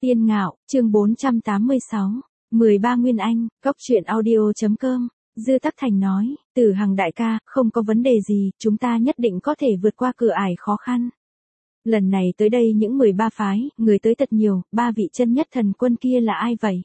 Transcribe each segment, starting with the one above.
Tiên Ngạo, chương 486, 13 Nguyên Anh, góc truyện audio.com, Dư Tắc Thành nói, Tử Hằng đại ca, không có vấn đề gì, chúng ta nhất định có thể vượt qua cửa ải khó khăn. Lần này tới đây những 13 phái, người tới thật nhiều, 3 vị chân nhất thần quân kia là ai vậy?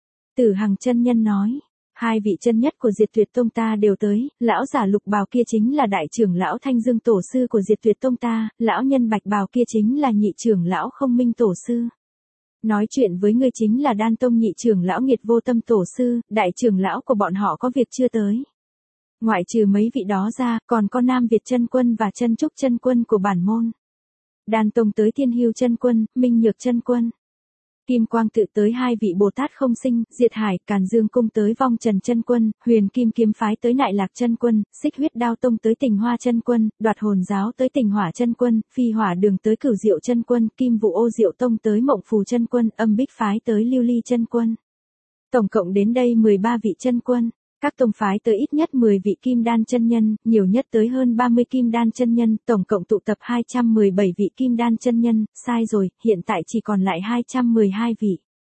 Tử Hằng chân nhân nói, 2 vị chân nhất của Diệt Tuyệt Tông ta đều tới, lão giả lục bào kia chính là đại trưởng lão Thanh Dương tổ sư của Diệt Tuyệt Tông ta, lão nhân bạch bào kia chính là nhị trưởng lão Không Minh tổ sư. Nói chuyện với ngươi chính là Đan Tông nhị trưởng lão Nghiệt Vô Tâm tổ sư, đại trưởng lão của bọn họ có việc chưa tới. Ngoại trừ mấy vị đó ra, còn có Nam Việt chân quân và Chân Trúc chân quân của bản môn. Đan Tông tới Thiên Hưu chân quân, Minh Nhược chân quân. Kim Quang tự tới 2 vị Bồ Tát Không Sinh, Diệt Hải, Càn Dương cung tới Vong Trần chân quân, Huyền Kim kiếm phái tới Nại Lạc chân quân, Xích Huyết Đao Tông tới Tình Hoa chân quân, Đoạt Hồn giáo tới Tình Hỏa chân quân, Phi Hỏa đường tới Cửu Diệu chân quân, Kim Vũ Ô Diệu Tông tới Mộng Phù chân quân, Âm Bích phái tới Lưu Ly chân quân. Tổng cộng đến đây 13 vị chân quân. Các tông phái tới ít nhất 10 vị kim đan chân nhân, nhiều nhất tới hơn 30 kim đan chân nhân, tổng cộng tụ tập 217 vị kim đan chân nhân, sai rồi, hiện tại chỉ còn lại 212 vị.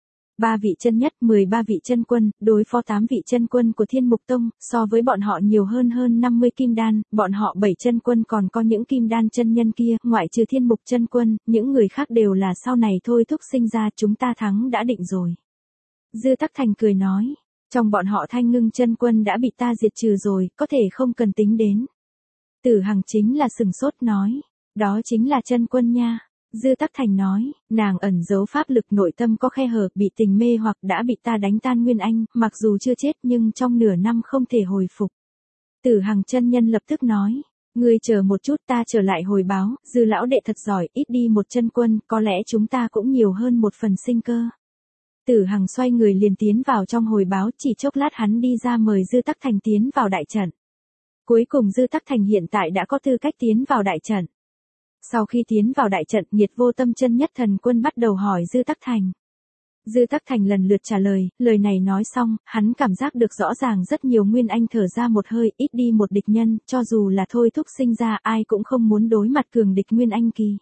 3 vị chân nhất, 13 vị chân quân, đối phó 8 vị chân quân của Thiên Mục Tông, so với bọn họ nhiều hơn 50 kim đan, bọn họ 7 chân quân còn có những kim đan chân nhân kia, ngoại trừ Thiên Mục chân quân, những người khác đều là sau này thôi thúc sinh ra, chúng ta thắng đã định rồi. Dư Tắc Thành cười nói. Trong bọn họ Thanh Ngưng chân quân đã bị ta diệt trừ rồi, có thể không cần tính đến. Tử Hằng chính là sừng sốt nói, đó chính là chân quân nha. Dư Tắc Thành nói, nàng ẩn giấu pháp lực nội tâm có khe hở, bị tình mê hoặc đã bị ta đánh tan Nguyên Anh, mặc dù chưa chết nhưng trong nửa năm không thể hồi phục. Tử Hằng chân nhân lập tức nói, ngươi chờ một chút ta trở lại hồi báo, Dư lão đệ thật giỏi, ít đi một chân quân, có lẽ chúng ta cũng nhiều hơn một phần sinh cơ. Tử Hằng xoay người liền tiến vào trong hồi báo, chỉ chốc lát hắn đi ra mời Dư Tắc Thành tiến vào đại trận. Cuối cùng Dư Tắc Thành hiện tại đã có tư cách tiến vào đại trận. Sau khi tiến vào đại trận, Nhiệt Vô Tâm chân nhất thần quân bắt đầu hỏi Dư Tắc Thành. Dư Tắc Thành lần lượt trả lời, lời này nói xong, hắn cảm giác được rõ ràng rất nhiều Nguyên Anh thở ra một hơi, ít đi một địch nhân, cho dù là thôi thúc sinh ra ai cũng không muốn đối mặt cường địch Nguyên Anh kỳ.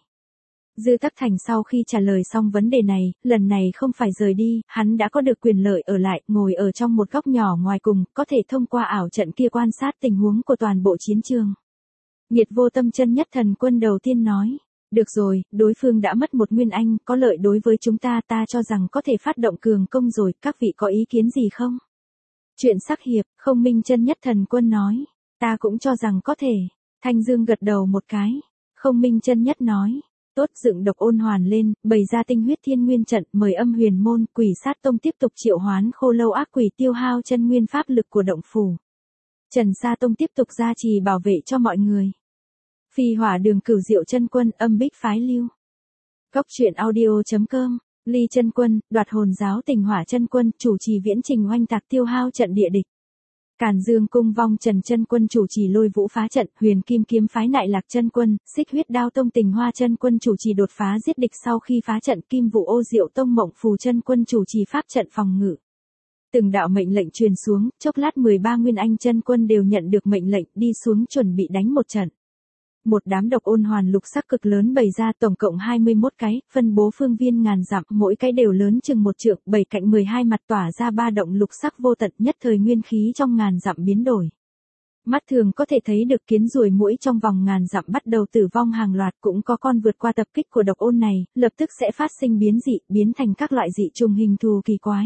Dư Tắc Thành sau khi trả lời xong vấn đề này, lần này không phải rời đi, hắn đã có được quyền lợi ở lại, ngồi ở trong một góc nhỏ ngoài cùng, có thể thông qua ảo trận kia quan sát tình huống của toàn bộ chiến trường. Nhiệt Vô Tâm chân nhất thần quân đầu tiên nói, được rồi, đối phương đã mất một Nguyên Anh, có lợi đối với chúng ta, ta cho rằng có thể phát động cường công rồi, các vị có ý kiến gì không? Chuyện sắc hiệp, Không Minh chân nhất thần quân nói, ta cũng cho rằng có thể. Thanh Dương gật đầu một cái. Không Minh chân nhất nói, tốt, dựng độc ôn hoàn lên, bày ra tinh huyết thiên nguyên trận, mời Âm Huyền môn, Quỷ Sát tông tiếp tục triệu hoán Khô Lâu ác quỷ tiêu hao chân nguyên pháp lực của động phủ. Trần Sa tông tiếp tục gia trì bảo vệ cho mọi người. Phi Hỏa đường Cửu Diệu chân quân, Âm Bích phái lưu. Góc truyện audio.com, Ly chân quân, Đoạt Hồn giáo Tình Hỏa chân quân, chủ trì viễn trình oanh tạc tiêu hao trận địa địch. Càn Dương cung Vong Trần chân quân chủ trì lôi vũ phá trận, Huyền Kim kiếm phái Nại Lạc chân quân, Xích Huyết Đao tông Tình Hoa chân quân chủ trì đột phá giết địch sau khi phá trận, Kim Vũ Ô Diệu tông Mộng Phù chân quân chủ trì pháp trận phòng ngự. Từng đạo mệnh lệnh truyền xuống, chốc lát 13 Nguyên Anh chân quân đều nhận được mệnh lệnh, đi xuống chuẩn bị đánh một trận. Một đám độc ôn hoàn lục sắc cực lớn bày ra, tổng cộng 21 cái, phân bố phương viên ngàn dặm, mỗi cái đều lớn chừng 1 trượng, 7 cạnh 12 mặt tỏa ra 3 động lục sắc vô tận, nhất thời nguyên khí trong ngàn dặm biến đổi. Mắt thường có thể thấy được kiến ruồi muỗi trong vòng ngàn dặm bắt đầu tử vong hàng loạt, cũng có con vượt qua tập kích của độc ôn này, lập tức sẽ phát sinh biến dị, biến thành các loại dị trùng hình thù kỳ quái.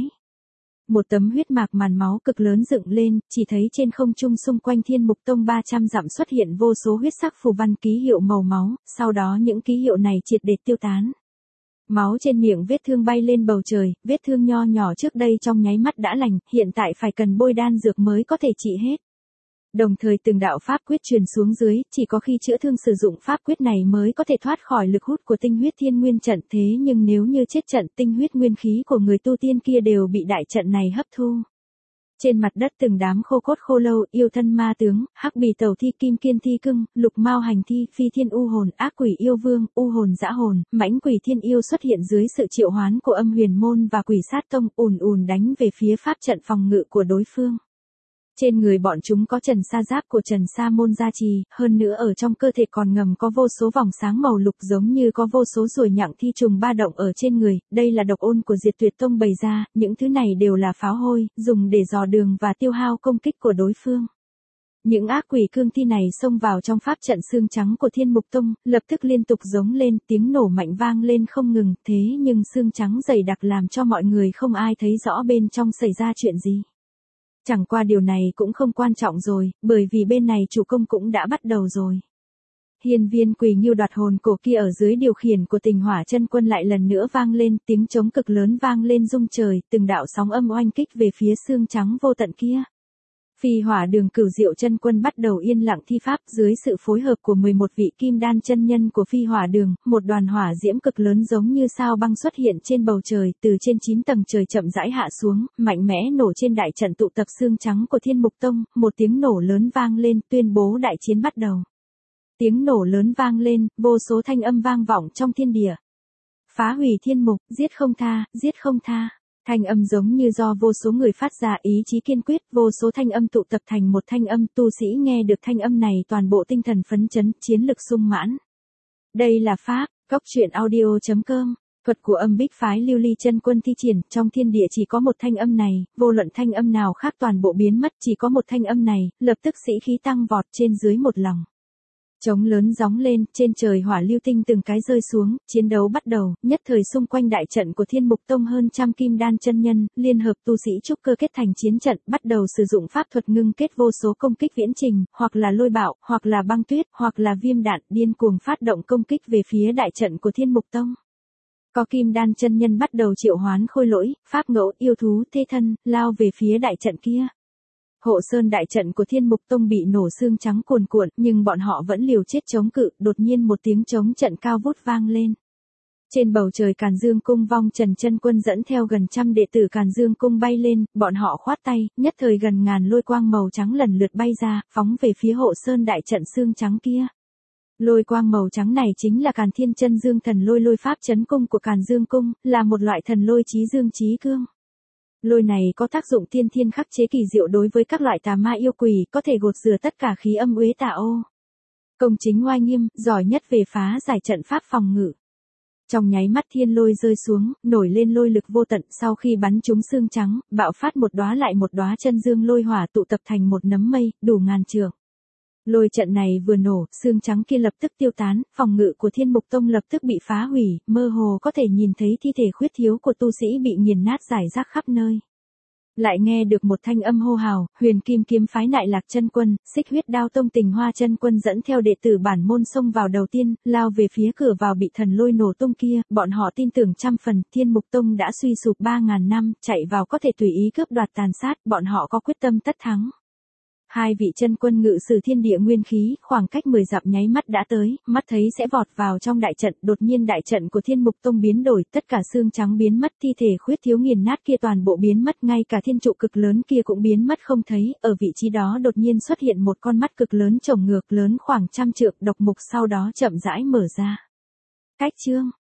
Một tấm huyết mạc màn máu cực lớn dựng lên, chỉ thấy trên không trung xung quanh Thiên Mục Tông 300 dặm xuất hiện vô số huyết sắc phù văn ký hiệu màu máu, sau đó những ký hiệu này triệt để tiêu tán. Máu trên miệng vết thương bay lên bầu trời, vết thương nho nhỏ trước đây trong nháy mắt đã lành, hiện tại phải cần bôi đan dược mới có thể trị hết. Đồng thời từng đạo pháp quyết truyền xuống dưới, chỉ có khi chữa thương sử dụng pháp quyết này mới có thể thoát khỏi lực hút của tinh huyết thiên nguyên trận, thế nhưng nếu như chết trận, tinh huyết nguyên khí của người tu tiên kia đều bị đại trận này hấp thu. Trên mặt đất từng đám khô cốt khô lâu, yêu thân ma tướng, hắc bì tàu thi, kim kiên thi cưng, lục mao hành thi, phi thiên u hồn, ác quỷ yêu vương, u hồn dã hồn, mãnh quỷ thiên yêu xuất hiện dưới sự triệu hoán của Âm Huyền môn và Quỷ Sát tông, ùn ùn đánh về phía pháp trận phòng ngự của đối phương. Trên người bọn chúng có trần sa giáp của Trần Sa Môn gia trì, hơn nữa ở trong cơ thể còn ngầm có vô số vòng sáng màu lục giống như có vô số ruồi nhặng thi trùng ba động ở trên người, đây là độc ôn của Diệt Tuyệt Tông bày ra, những thứ này đều là pháo hôi, dùng để dò đường và tiêu hao công kích của đối phương. Những ác quỷ cương thi này xông vào trong pháp trận xương trắng của Thiên Mục Tông, lập tức liên tục giống lên, tiếng nổ mạnh vang lên không ngừng, thế nhưng xương trắng dày đặc làm cho mọi người không ai thấy rõ bên trong xảy ra chuyện gì. Chẳng qua điều này cũng không quan trọng rồi, bởi vì bên này chủ công cũng đã bắt đầu rồi. Hiên viên Quỳ Nghiêu đoạt hồn cổ kia ở dưới điều khiển của Tình Hỏa Chân Quân lại lần nữa vang lên, tiếng trống cực lớn vang lên rung trời, từng đạo sóng âm oanh kích về phía xương trắng vô tận kia. Phi Hỏa Đường Cửu Diệu Chân Quân bắt đầu yên lặng thi pháp dưới sự phối hợp của 11 vị kim đan chân nhân của Phi Hỏa Đường, một đoàn hỏa diễm cực lớn giống như sao băng xuất hiện trên bầu trời, từ trên 9 tầng trời chậm rãi hạ xuống, mạnh mẽ nổ trên đại trận tụ tập xương trắng của Thiên Mục Tông, một tiếng nổ lớn vang lên, tuyên bố đại chiến bắt đầu. Tiếng nổ lớn vang lên, vô số thanh âm vang vọng trong thiên địa. Phá hủy thiên mục, giết không tha, giết không tha. Thanh âm giống như do vô số người phát ra ý chí kiên quyết, vô số thanh âm tụ tập thành một thanh âm, tu sĩ nghe được thanh âm này toàn bộ tinh thần phấn chấn, chiến lực sung mãn. Đây là pháp, goctruyện.audio.com, thuật của âm bích phái Lưu Ly Chân Quân thi triển, trong thiên địa chỉ có một thanh âm này, vô luận thanh âm nào khác toàn bộ biến mất, chỉ có một thanh âm này, lập tức sĩ khí tăng vọt trên dưới một lòng. Trống lớn gióng lên, trên trời hỏa lưu tinh từng cái rơi xuống, chiến đấu bắt đầu, nhất thời xung quanh đại trận của Thiên Mục Tông hơn trăm kim đan chân nhân, liên hợp tu sĩ trúc cơ kết thành chiến trận, bắt đầu sử dụng pháp thuật ngưng kết vô số công kích viễn trình, hoặc là lôi bạo, hoặc là băng tuyết, hoặc là viêm đạn, điên cuồng phát động công kích về phía đại trận của Thiên Mục Tông. Có kim đan chân nhân bắt đầu triệu hoán khôi lỗi, pháp ngẫu, yêu thú, thê thân, lao về phía đại trận kia. Hộ sơn đại trận của Thiên Mục Tông bị nổ xương trắng cuồn cuộn, nhưng bọn họ vẫn liều chết chống cự, đột nhiên một tiếng chống trận cao vút vang lên. Trên bầu trời Càn Dương Cung Vong Trần Chân Quân dẫn theo gần trăm đệ tử Càn Dương Cung bay lên, bọn họ khoát tay, nhất thời gần ngàn lôi quang màu trắng lần lượt bay ra, phóng về phía hộ sơn đại trận xương trắng kia. Lôi quang màu trắng này chính là Càn Thiên Chân Dương Thần Lôi lôi pháp trấn cung của Càn Dương Cung, là một loại thần lôi chí dương chí cương. Lôi này có tác dụng tiên thiên khắc chế kỳ diệu đối với các loại tà ma yêu quỷ, có thể gột rửa tất cả khí âm uế tà ô. Công chính oai nghiêm, giỏi nhất về phá giải trận pháp phòng ngự. Trong nháy mắt thiên lôi rơi xuống, nổi lên lôi lực vô tận, sau khi bắn trúng xương trắng, bạo phát một đóa lại một đóa chân dương lôi hỏa tụ tập thành một nấm mây, đủ ngàn trượng. Lôi trận này vừa nổ, xương trắng kia lập tức tiêu tán, phòng ngự của Thiên Mục Tông lập tức bị phá hủy, mơ hồ có thể nhìn thấy thi thể khuyết thiếu của tu sĩ bị nghiền nát rải rác khắp nơi. Lại nghe được một thanh âm hô hào, Huyền Kim kiếm phái Nại Lạc Chân Quân, Xích Huyết Đao Tông Tình Hoa Chân Quân dẫn theo đệ tử bản môn xông vào đầu tiên, lao về phía cửa vào bị thần lôi nổ tung kia, bọn họ tin tưởng trăm phần, Thiên Mục Tông đã suy sụp 3000 năm, chạy vào có thể tùy ý cướp đoạt tàn sát, bọn họ có quyết tâm tất thắng. Hai vị chân quân ngự sử thiên địa nguyên khí, khoảng cách 10 dặm nháy mắt đã tới, mắt thấy sẽ vọt vào trong đại trận, đột nhiên đại trận của Thiên Mục Tông biến đổi, tất cả xương trắng biến mất, thi thể khuyết thiếu nghiền nát kia toàn bộ biến mất, ngay cả thiên trụ cực lớn kia cũng biến mất không thấy, ở vị trí đó đột nhiên xuất hiện một con mắt cực lớn chồng ngược lớn khoảng trăm trượng, độc mục sau đó chậm rãi mở ra. Cách chương